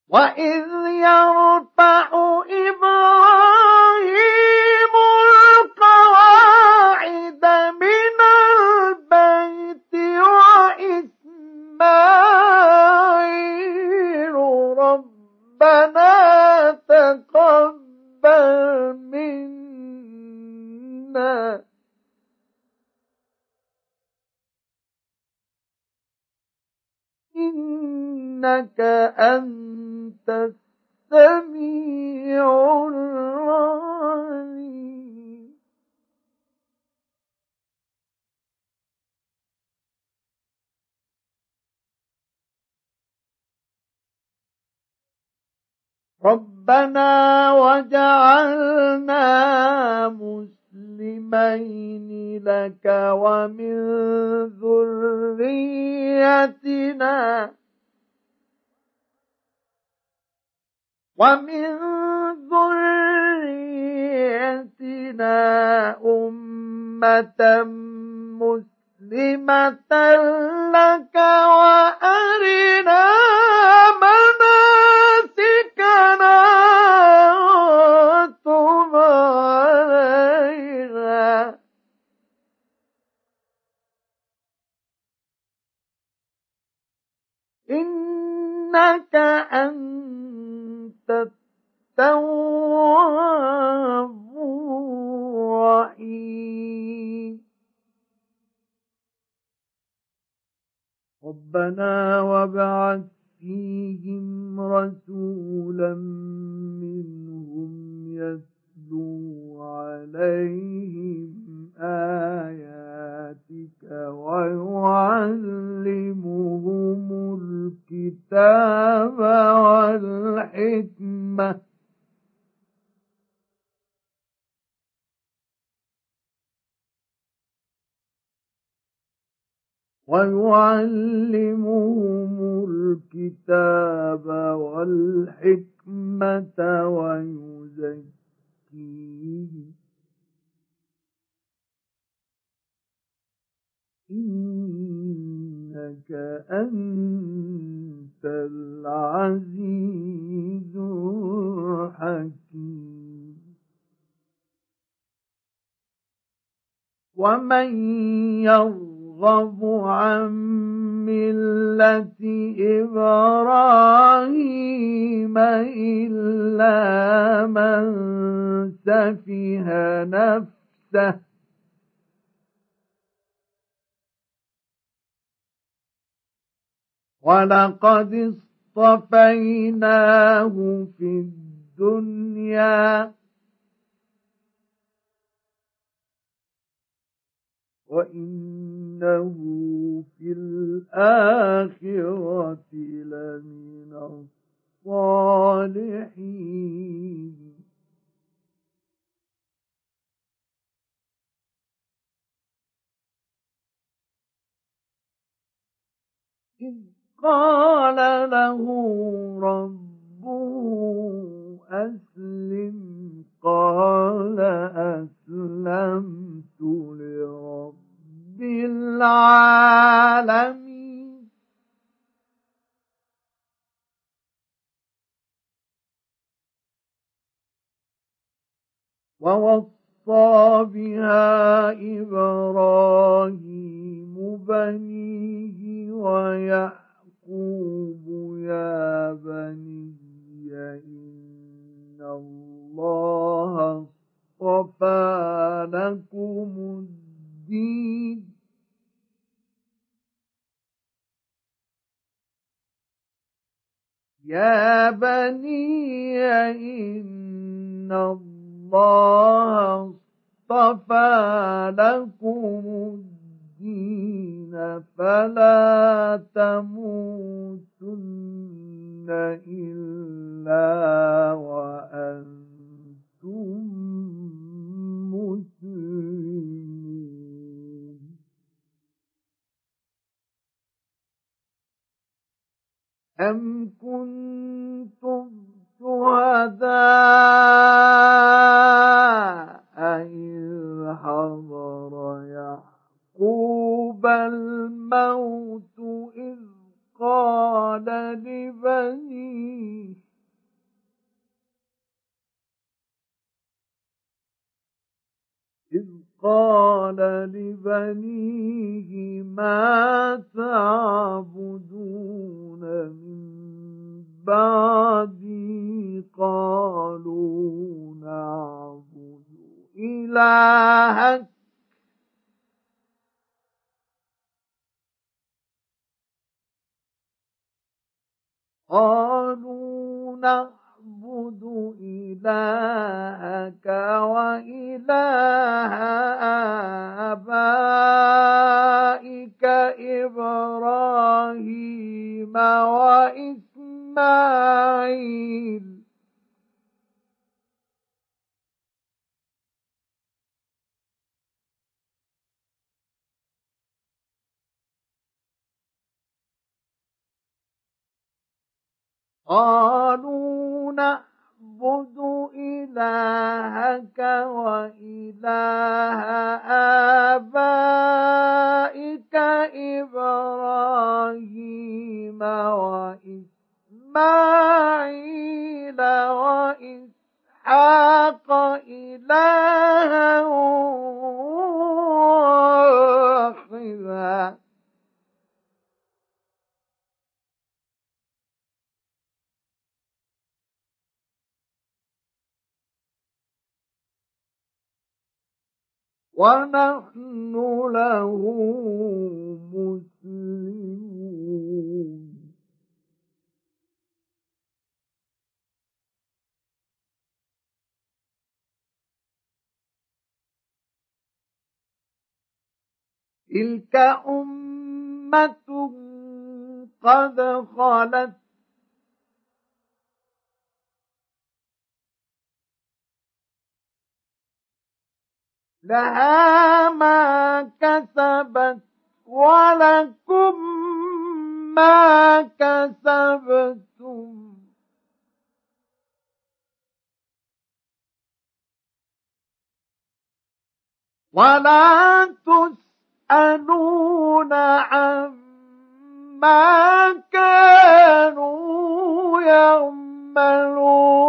وإذ يرفع إبراهيم القواعد من البيت وإسماعيل ربنا تقبل منا إنك أنت السميع العليم ربنا وجعلنا مسلمين لك ومن ذريتنا أمة مسلمة لك وأرنا مناسكنا وتب علينا إنك أنت التواب الرحيم ربنا وابعث فيهم رسولا منهم يتلو عليهم آياتك ويعلمهم الكتاب والحكمة ويزكيهم إنك أنت العزيز الحكيم ومن يرغب عن ملة إبراهيم إلا من سفه نفسه ولقد اصطفيناه في الدنيا وإنه في الآخرة لمن الصالحين إذ قال له ربه أسلم قال أسلمت لرب العالمين ووصى بها إبراهيم بنيه ويعقوب يا بني إن الله اصطفى لكم الدين يا بني إن الله اصطفى لكم الدين فلا تموتن إلا وأنتم مسلمون أم كنتم شهداء إذ حضر يعقوب الموت إذ قال لبنيه لبنيه إذ قال لبنيه ما تعبدون من بعدي قالوا نعبد إلهك وإله آبائك إبراهيم وإسماعيل قالوا نعبد إلهك وإله آبائك إبراهيم وإسماعيل وإسحاق إلها واحدا ونحن له مسلمون تلك أمة قد خلت لها ما كسبت ولكم ما كسبتم ولا تسألون عما كانوا يعملون